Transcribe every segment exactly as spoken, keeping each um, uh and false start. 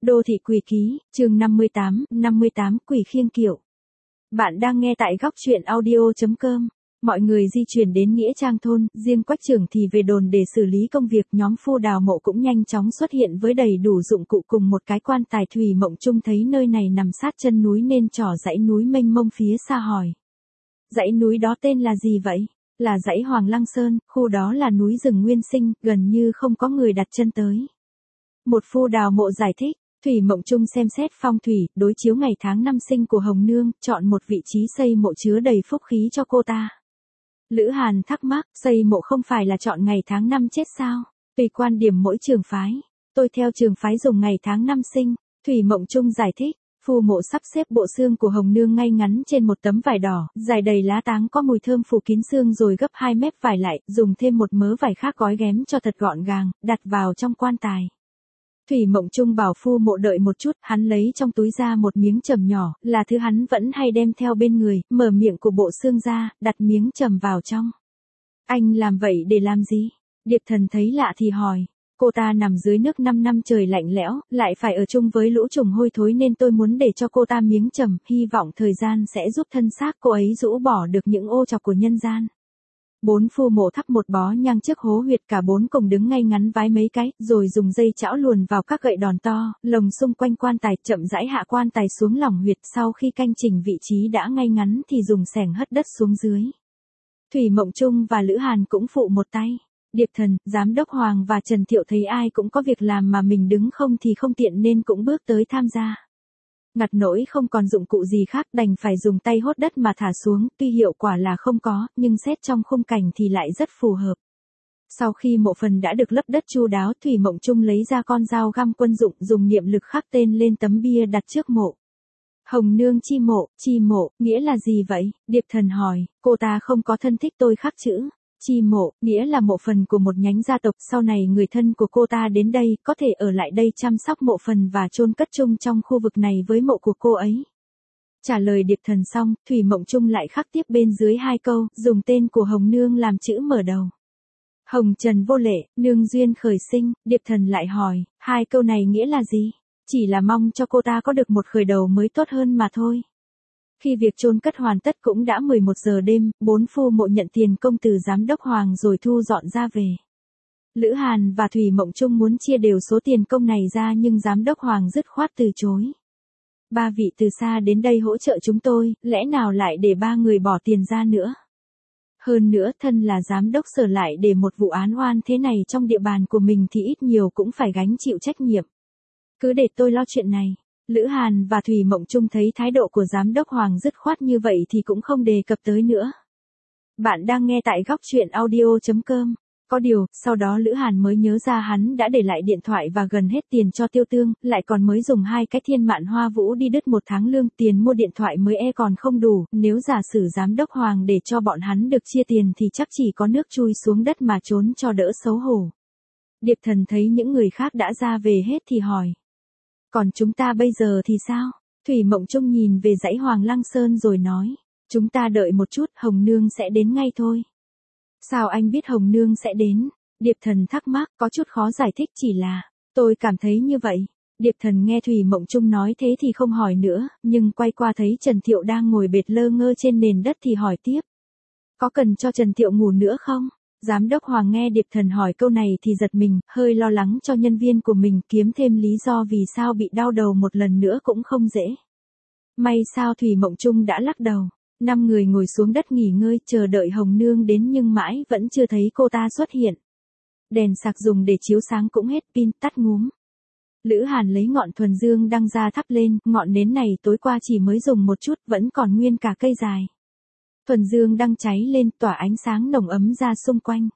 Đô thị quỷ ký, chương năm mươi tám, năm mươi tám quỷ khiêng kiệu. Bạn đang nghe tại góc truyện audio chấm com. Mọi người di chuyển đến nghĩa trang thôn, riêng Quách trưởng thì về đồn để xử lý công việc. Nhóm phu đào mộ cũng nhanh chóng xuất hiện với đầy đủ dụng cụ cùng một cái quan tài. Thủy Mộng Trung thấy nơi này nằm sát chân núi nên trỏ dãy núi mênh mông phía xa hỏi. Dãy núi đó tên là gì vậy? Là dãy Hoàng Lăng Sơn, khu đó là núi rừng nguyên sinh, gần như không có người đặt chân tới. Một phu đào mộ giải thích. Thủy Mộng Trung xem xét phong thủy, đối chiếu ngày tháng năm sinh của Hồng Nương, chọn một vị trí xây mộ chứa đầy phúc khí cho cô ta. Lữ Hàn thắc mắc, xây mộ không phải là chọn ngày tháng năm chết sao? Tùy quan điểm mỗi trường phái. Tôi theo trường phái dùng ngày tháng năm sinh. Thủy Mộng Trung giải thích. Phu mộ sắp xếp bộ xương của Hồng Nương ngay ngắn trên một tấm vải đỏ, dài đầy lá táng có mùi thơm phủ kín xương rồi gấp hai mép vải lại, dùng thêm một mớ vải khác gói ghém cho thật gọn gàng, đặt vào trong quan tài. Thủy Mộng Trung bảo phu mộ đợi một chút, hắn lấy trong túi ra một miếng trầm nhỏ, là thứ hắn vẫn hay đem theo bên người, mở miệng của bộ xương ra, đặt miếng trầm vào trong. Anh làm vậy để làm gì? Điệp Thần thấy lạ thì hỏi. Cô ta nằm dưới nước năm năm trời lạnh lẽo, lại phải ở chung với lũ trùng hôi thối nên tôi muốn để cho cô ta miếng trầm, hy vọng thời gian sẽ giúp thân xác cô ấy rũ bỏ được những ô trọc của nhân gian. Bốn phu mộ thắp một bó nhang trước hố huyệt, cả bốn cùng đứng ngay ngắn vái mấy cái, rồi dùng dây chảo luồn vào các gậy đòn to, lồng xung quanh quan tài, chậm rãi hạ quan tài xuống lòng huyệt. Sau khi canh chỉnh vị trí đã ngay ngắn thì dùng xẻng hất đất xuống dưới. Thủy Mộng Trung và Lữ Hàn cũng phụ một tay. Điệp Thần, Giám đốc Hoàng và Trần Thiệu thấy ai cũng có việc làm mà mình đứng không thì không tiện nên cũng bước tới tham gia. Ngặt nỗi không còn dụng cụ gì khác, đành phải dùng tay hốt đất mà thả xuống, tuy hiệu quả là không có, nhưng xét trong khung cảnh thì lại rất phù hợp. Sau khi mộ phần đã được lấp đất chu đáo, Thủy Mộng Trung lấy ra con dao găm quân dụng, dùng niệm lực khắc tên lên tấm bia đặt trước mộ. Hồng Nương chi mộ, chi mộ, nghĩa là gì vậy? Điệp Thần hỏi. Cô ta không có thân thích, tôi khắc chữ. Chi mộ, nghĩa là mộ phần của một nhánh gia tộc, sau này người thân của cô ta đến đây, có thể ở lại đây chăm sóc mộ phần và chôn cất chung trong khu vực này với mộ của cô ấy. Trả lời Điệp Thần xong, Thủy Mộng Trung lại khắc tiếp bên dưới hai câu, dùng tên của Hồng Nương làm chữ mở đầu. Hồng Trần vô lệ, nương duyên khởi sinh. Điệp Thần lại hỏi, hai câu này nghĩa là gì? Chỉ là mong cho cô ta có được một khởi đầu mới tốt hơn mà thôi. Khi việc chôn cất hoàn tất cũng đã mười một giờ đêm, bốn phu mộ nhận tiền công từ Giám đốc Hoàng rồi thu dọn ra về. Lữ Hàn và Thủy Mộng Trung muốn chia đều số tiền công này ra nhưng Giám đốc Hoàng dứt khoát từ chối. Ba vị từ xa đến đây hỗ trợ chúng tôi, lẽ nào lại để ba người bỏ tiền ra nữa? Hơn nữa, thân là Giám đốc Sở lại để một vụ án oan thế này trong địa bàn của mình thì ít nhiều cũng phải gánh chịu trách nhiệm. Cứ để tôi lo chuyện này. Lữ Hàn và Thủy Mộng Trung thấy thái độ của Giám đốc Hoàng dứt khoát như vậy thì cũng không đề cập tới nữa. Bạn đang nghe tại góc truyện audio chấm com. Có điều, sau đó Lữ Hàn mới nhớ ra hắn đã để lại điện thoại và gần hết tiền cho Tiêu Tương, lại còn mới dùng hai cái Thiên Mạn Hoa Vũ đi đứt một tháng lương, tiền mua điện thoại mới e còn không đủ, nếu giả sử Giám đốc Hoàng để cho bọn hắn được chia tiền thì chắc chỉ có nước chui xuống đất mà trốn cho đỡ xấu hổ. Điệp Thần thấy những người khác đã ra về hết thì hỏi. Còn chúng ta bây giờ thì sao? Thủy Mộng Trung nhìn về dãy Hoàng Lăng Sơn rồi nói. Chúng ta đợi một chút, Hồng Nương sẽ đến ngay thôi. Sao anh biết Hồng Nương sẽ đến? Điệp Thần thắc mắc, có chút khó giải thích, chỉ là, tôi cảm thấy như vậy. Điệp Thần nghe Thủy Mộng Trung nói thế thì không hỏi nữa, nhưng quay qua thấy Trần Thiệu đang ngồi bệt lơ ngơ trên nền đất thì hỏi tiếp. Có cần cho Trần Thiệu ngủ nữa không? Giám đốc Hoàng nghe Điệp Thần hỏi câu này thì giật mình, hơi lo lắng cho nhân viên của mình, kiếm thêm lý do vì sao bị đau đầu một lần nữa cũng không dễ. May sao Thủy Mộng Trung đã lắc đầu. Năm người ngồi xuống đất nghỉ ngơi chờ đợi Hồng Nương đến nhưng mãi vẫn chưa thấy cô ta xuất hiện. Đèn sạc dùng để chiếu sáng cũng hết pin, tắt ngúm. Lữ Hàn lấy ngọn thuần dương đăng ra thắp lên, ngọn nến này tối qua chỉ mới dùng một chút, vẫn còn nguyên cả cây dài. Thuần dương đang cháy lên, tỏa ánh sáng nồng ấm ra xung quanh.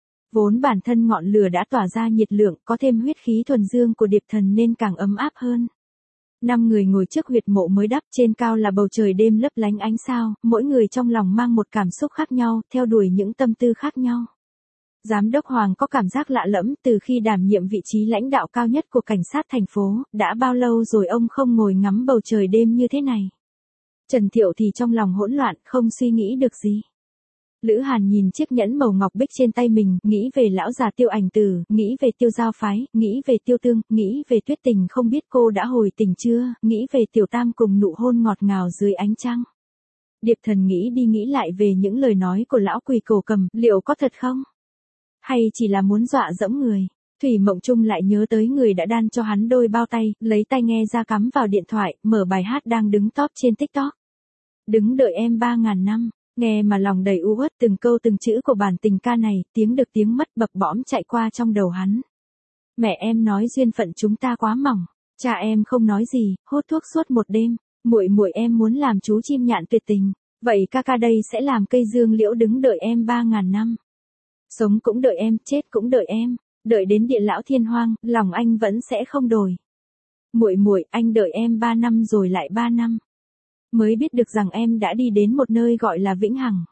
Vốn bản thân ngọn lửa đã tỏa ra nhiệt lượng, có thêm huyết khí thuần dương của Điệp Thần nên càng ấm áp hơn. Năm người ngồi trước huyệt mộ mới đắp, trên cao là bầu trời đêm lấp lánh ánh sao, mỗi người trong lòng mang một cảm xúc khác nhau, theo đuổi những tâm tư khác nhau. Giám đốc Hoàng có cảm giác lạ lẫm, từ khi đảm nhiệm vị trí lãnh đạo cao nhất của cảnh sát thành phố, đã bao lâu rồi ông không ngồi ngắm bầu trời đêm như thế này. Trần Thiệu thì trong lòng hỗn loạn, không suy nghĩ được gì. Lữ Hàn nhìn chiếc nhẫn màu ngọc bích trên tay mình, nghĩ về lão già Tiêu Ảnh Tử, nghĩ về Tiêu Giao Phái, nghĩ về Tiêu Tương, nghĩ về Tuyết Tình không biết cô đã hồi tình chưa, nghĩ về Tiểu Tam cùng nụ hôn ngọt ngào dưới ánh trăng. Điệp Thần nghĩ đi nghĩ lại về những lời nói của lão quỷ cổ cầm, liệu có thật không? Hay chỉ là muốn dọa dẫm người? Thủy Mộng Trung lại nhớ tới người đã đan cho hắn đôi bao tay, lấy tai nghe ra cắm vào điện thoại, mở bài hát đang đứng top trên TikTok. Đứng đợi em ba ngàn năm, nghe mà lòng đầy u uất, từng câu từng chữ của bản tình ca này, tiếng được tiếng mất bập bõm chạy qua trong đầu hắn. Mẹ em nói duyên phận chúng ta quá mỏng, cha em không nói gì, hút thuốc suốt một đêm, muội muội em muốn làm chú chim nhạn tuyệt tình, vậy ca ca đây sẽ làm cây dương liễu đứng đợi em ba ngàn năm. Sống cũng đợi em, chết cũng đợi em, đợi đến địa lão thiên hoang, lòng anh vẫn sẽ không đổi. Muội muội, anh đợi em ba năm rồi lại ba năm. Mới biết được rằng em đã đi đến một nơi gọi là vĩnh hằng.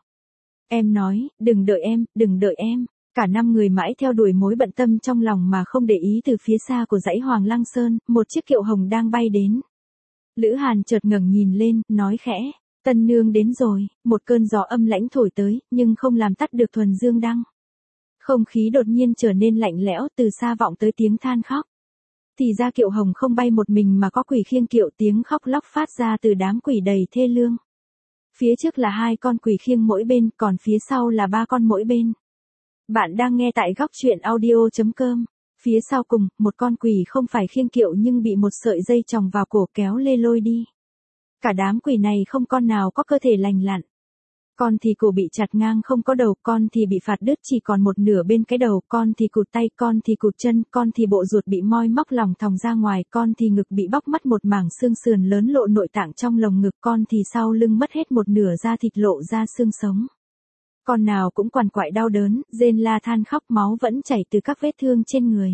Em nói, đừng đợi em, đừng đợi em. Cả năm người mãi theo đuổi mối bận tâm trong lòng mà không để ý từ phía xa của dãy Hoàng Lăng Sơn, một chiếc kiệu hồng đang bay đến. Lữ Hàn chợt ngẩng nhìn lên, nói khẽ, tân nương đến rồi, một cơn gió âm lãnh thổi tới, nhưng không làm tắt được thuần dương đăng. Không khí đột nhiên trở nên lạnh lẽo, từ xa vọng tới tiếng than khóc. Thì ra kiệu hồng không bay một mình mà có quỷ khiêng kiệu, tiếng khóc lóc phát ra từ đám quỷ đầy thê lương. Phía trước là hai con quỷ khiêng mỗi bên, còn phía sau là ba con mỗi bên. Bạn đang nghe tại góc truyện audio chấm com. Phía sau cùng, một con quỷ không phải khiêng kiệu nhưng bị một sợi dây chòng vào cổ kéo lê lôi đi. Cả đám quỷ này không con nào có cơ thể lành lặn. Con thì cổ bị chặt ngang không có đầu, con thì bị phạt đứt chỉ còn một nửa bên cái đầu, con thì cụt tay, con thì cụt chân, con thì bộ ruột bị moi móc lòng thòng ra ngoài, con thì ngực bị bóc mất một mảng xương sườn lớn lộ nội tạng trong lồng ngực, con thì sau lưng mất hết một nửa da thịt lộ ra xương sống. Con nào cũng quằn quại đau đớn, rên la than khóc, máu vẫn chảy từ các vết thương trên người.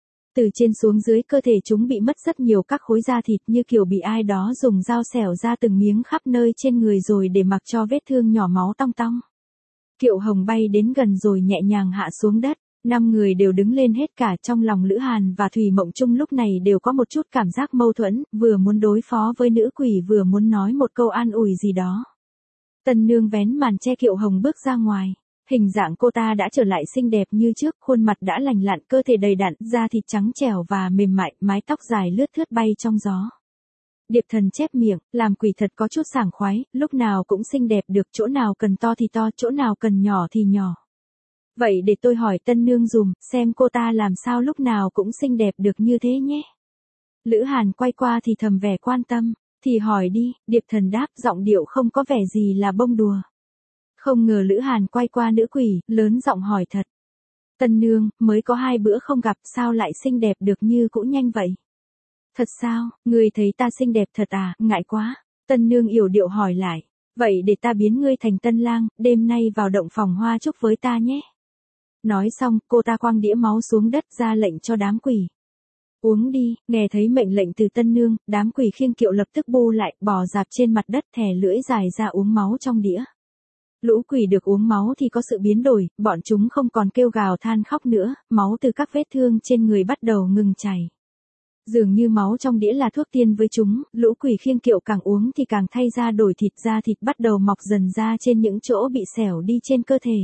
Từ trên xuống dưới cơ thể chúng bị mất rất nhiều các khối da thịt, như kiểu bị ai đó dùng dao xẻo ra từng miếng khắp nơi trên người rồi để mặc cho vết thương nhỏ máu tong tong. Kiệu hồng bay đến gần rồi nhẹ nhàng hạ xuống đất, năm người đều đứng lên hết cả. Trong lòng Lữ Hàn và Thủy Mộng Trung lúc này đều có một chút cảm giác mâu thuẫn, vừa muốn đối phó với nữ quỷ vừa muốn nói một câu an ủi gì đó. Tân nương vén màn che kiệu hồng bước ra ngoài. Hình dạng cô ta đã trở lại xinh đẹp như trước, khuôn mặt đã lành lặn, cơ thể đầy đặn, da thịt trắng trẻo và mềm mại, mái tóc dài lướt thướt bay trong gió. Điệp Thần chép miệng, làm quỷ thật có chút sảng khoái, lúc nào cũng xinh đẹp được, chỗ nào cần to thì to, chỗ nào cần nhỏ thì nhỏ. Vậy để tôi hỏi tân nương dùm, xem cô ta làm sao lúc nào cũng xinh đẹp được như thế nhé. Lữ Hàn quay qua thì thầm vẻ quan tâm, thì hỏi đi, Điệp Thần đáp, giọng điệu không có vẻ gì là bông đùa. Không ngờ Lữ Hàn quay qua nữ quỷ, lớn giọng hỏi thật. Tân nương, mới có hai bữa không gặp, sao lại xinh đẹp được như cũ nhanh vậy? Thật sao, ngươi thấy ta xinh đẹp thật à, ngại quá. Tân nương yểu điệu hỏi lại. Vậy để ta biến ngươi thành tân lang, đêm nay vào động phòng hoa chúc với ta nhé. Nói xong, cô ta quăng đĩa máu xuống đất ra lệnh cho đám quỷ. Uống đi, nghe thấy mệnh lệnh từ tân nương, đám quỷ khiêng kiệu lập tức bu lại, bò dạp trên mặt đất thè lưỡi dài ra uống máu trong đĩa. Lũ quỷ được uống máu thì có sự biến đổi, bọn chúng không còn kêu gào than khóc nữa, máu từ các vết thương trên người bắt đầu ngừng chảy. Dường như máu trong đĩa là thuốc tiên với chúng, lũ quỷ khiêng kiệu càng uống thì càng thay ra đổi thịt, da thịt bắt đầu mọc dần ra trên những chỗ bị xẻo đi trên cơ thể.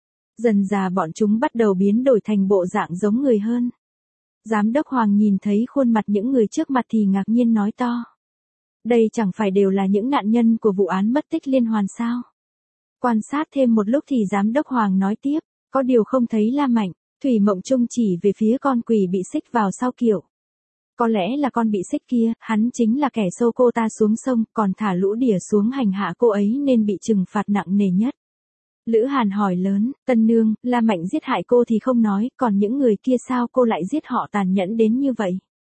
Dần dà bọn chúng bắt đầu biến đổi thành bộ dạng giống người hơn. Giám đốc Hoàng nhìn thấy khuôn mặt những người trước mặt thì ngạc nhiên nói to. Đây chẳng phải đều là những nạn nhân của vụ án mất tích liên hoàn sao? Quan sát thêm một lúc thì giám đốc Hoàng nói tiếp, có điều không thấy La Mạnh. Thủy Mộng Trung chỉ về phía con quỷ bị xích vào sau kiệu. Có lẽ là con bị xích kia, hắn chính là kẻ xô cô ta xuống sông, còn thả lũ đỉa xuống hành hạ cô ấy nên bị trừng phạt nặng nề nhất. Lữ Hàn hỏi lớn, tân nương, La Mạnh giết hại cô thì không nói, còn những người kia sao cô lại giết họ tàn nhẫn đến như vậy?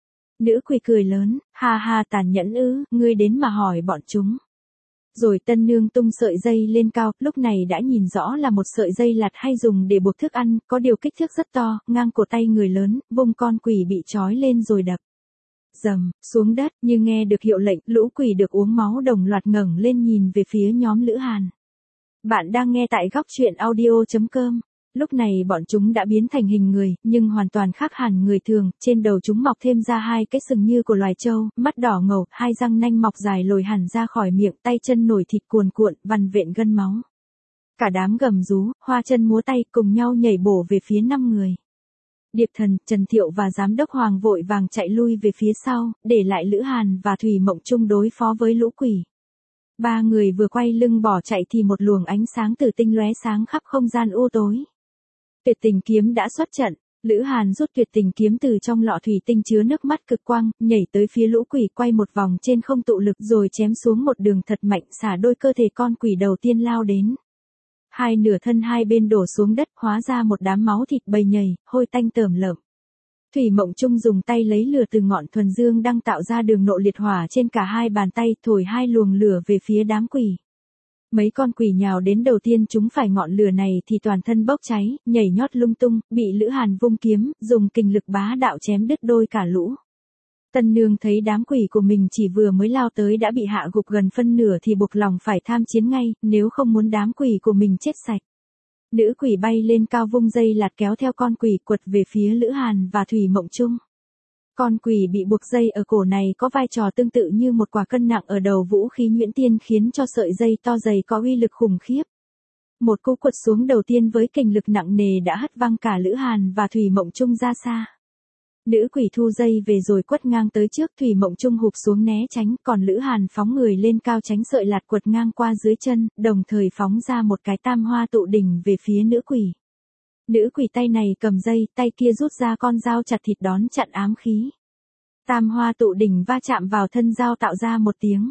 Nữ quỷ cười lớn, ha ha, tàn nhẫn ư, ngươi đến mà hỏi bọn chúng. Rồi tân nương tung sợi dây lên cao, lúc này đã nhìn rõ là một sợi dây lạt hay dùng để buộc thức ăn, có điều kích thước rất to, ngang cổ tay người lớn, vung con quỷ bị trói lên rồi đập. Dầm, xuống đất, như nghe được hiệu lệnh, lũ quỷ được uống máu đồng loạt ngẩng lên nhìn về phía nhóm Lữ Hàn. Bạn đang nghe tại góc truyện audio chấm com. Lúc này bọn chúng đã biến thành hình người, nhưng hoàn toàn khác hẳn người thường, trên đầu chúng mọc thêm ra hai cái sừng như của loài trâu, mắt đỏ ngầu, hai răng nanh mọc dài lồi hẳn ra khỏi miệng, tay chân nổi thịt cuồn cuộn, vằn vện gân máu. Cả đám gầm rú, hoa chân múa tay cùng nhau nhảy bổ về phía năm người. Điệp Thần, Trần Thiệu và Giám đốc Hoàng vội vàng chạy lui về phía sau, để lại Lữ Hàn và Thủy Mộng Trung đối phó với lũ quỷ. Ba người vừa quay lưng bỏ chạy thì một luồng ánh sáng tử tinh lóe sáng khắp không gian u tối. Tuyệt tình kiếm đã xuất trận, Lữ Hàn rút tuyệt tình kiếm từ trong lọ thủy tinh chứa nước mắt cực quang, nhảy tới phía lũ quỷ quay một vòng trên không tụ lực rồi chém xuống một đường thật mạnh xả đôi cơ thể con quỷ đầu tiên lao đến. Hai nửa thân hai bên đổ xuống đất hóa ra một đám máu thịt bầy nhầy, hôi tanh tởm lợm. Thủy Mộng Trung dùng tay lấy lửa từ ngọn thuần dương đang tạo ra đường nộ liệt hỏa trên cả hai bàn tay thổi hai luồng lửa về phía đám quỷ. Mấy con quỷ nhào đến đầu tiên chúng phải ngọn lửa này thì toàn thân bốc cháy, nhảy nhót lung tung, bị Lữ Hàn vung kiếm, dùng kình lực bá đạo chém đứt đôi cả lũ. Tân Nương thấy đám quỷ của mình chỉ vừa mới lao tới đã bị hạ gục gần phân nửa thì buộc lòng phải tham chiến ngay, nếu không muốn đám quỷ của mình chết sạch. Nữ quỷ bay lên cao vung dây lạt kéo theo con quỷ quật về phía Lữ Hàn và Thủy Mộng Trung. Con quỷ bị buộc dây ở cổ này có vai trò tương tự như một quả cân nặng ở đầu vũ khí nhuyễn tiên khiến cho sợi dây to dày có uy lực khủng khiếp. Một cú quật xuống đầu tiên với kình lực nặng nề đã hất văng cả Lữ Hàn và Thủy Mộng Trung ra xa. Nữ quỷ thu dây về rồi quất ngang tới trước, Thủy Mộng Trung hụp xuống né tránh, còn Lữ Hàn phóng người lên cao tránh sợi lạt quật ngang qua dưới chân, đồng thời phóng ra một cái tam hoa tụ đỉnh về phía nữ quỷ. Nữ quỷ tay này cầm dây, tay kia rút ra con dao chặt thịt đón chặn ám khí. Tam hoa tụ đỉnh va chạm vào thân dao tạo ra một tiếng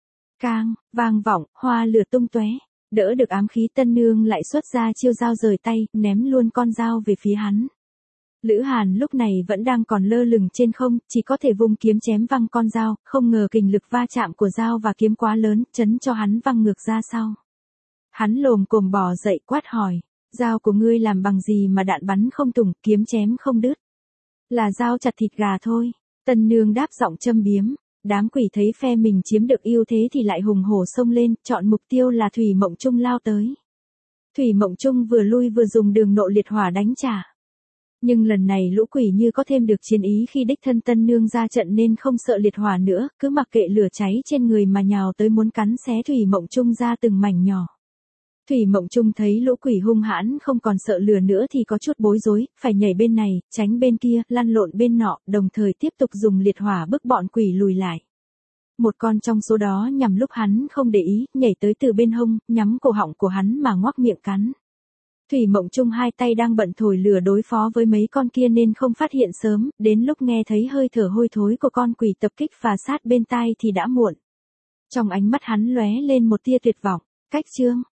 cang, vang vọng, hoa lửa tung tóe. Đỡ được ám khí, Tân Nương lại xuất ra chiêu dao rời tay, ném luôn con dao về phía hắn. Lữ Hàn lúc này vẫn đang còn lơ lửng trên không, chỉ có thể vung kiếm chém văng con dao, không ngờ kình lực va chạm của dao và kiếm quá lớn, chấn cho hắn văng ngược ra sau. Hắn lồm cồm bò dậy quát hỏi, dao của ngươi làm bằng gì mà đạn bắn không thủng, kiếm chém không đứt? Là dao chặt thịt gà thôi. Tân Nương đáp giọng châm biếm. Đám quỷ thấy phe mình chiếm được ưu thế thì lại hùng hổ xông lên, chọn mục tiêu là Thủy Mộng Trung lao tới. Thủy Mộng Trung vừa lui vừa dùng đường nộ liệt hỏa đánh trả. Nhưng lần này lũ quỷ như có thêm được chiến ý khi đích thân Tân Nương ra trận nên không sợ liệt hỏa nữa, cứ mặc kệ lửa cháy trên người mà nhào tới muốn cắn xé Thủy Mộng Trung ra từng mảnh nhỏ. Thủy Mộng Trung thấy lũ quỷ hung hãn không còn sợ lửa nữa thì có chút bối rối, phải nhảy bên này, tránh bên kia, lăn lộn bên nọ, đồng thời tiếp tục dùng liệt hỏa bức bọn quỷ lùi lại. Một con trong số đó nhằm lúc hắn không để ý, nhảy tới từ bên hông, nhắm cổ họng của hắn mà ngoác miệng cắn. Thủy Mộng Trung hai tay đang bận thổi lửa đối phó với mấy con kia nên không phát hiện sớm, đến lúc nghe thấy hơi thở hôi thối của con quỷ tập kích và sát bên tai thì đã muộn. Trong ánh mắt hắn lóe lên một tia tuyệt vọng, cách chương.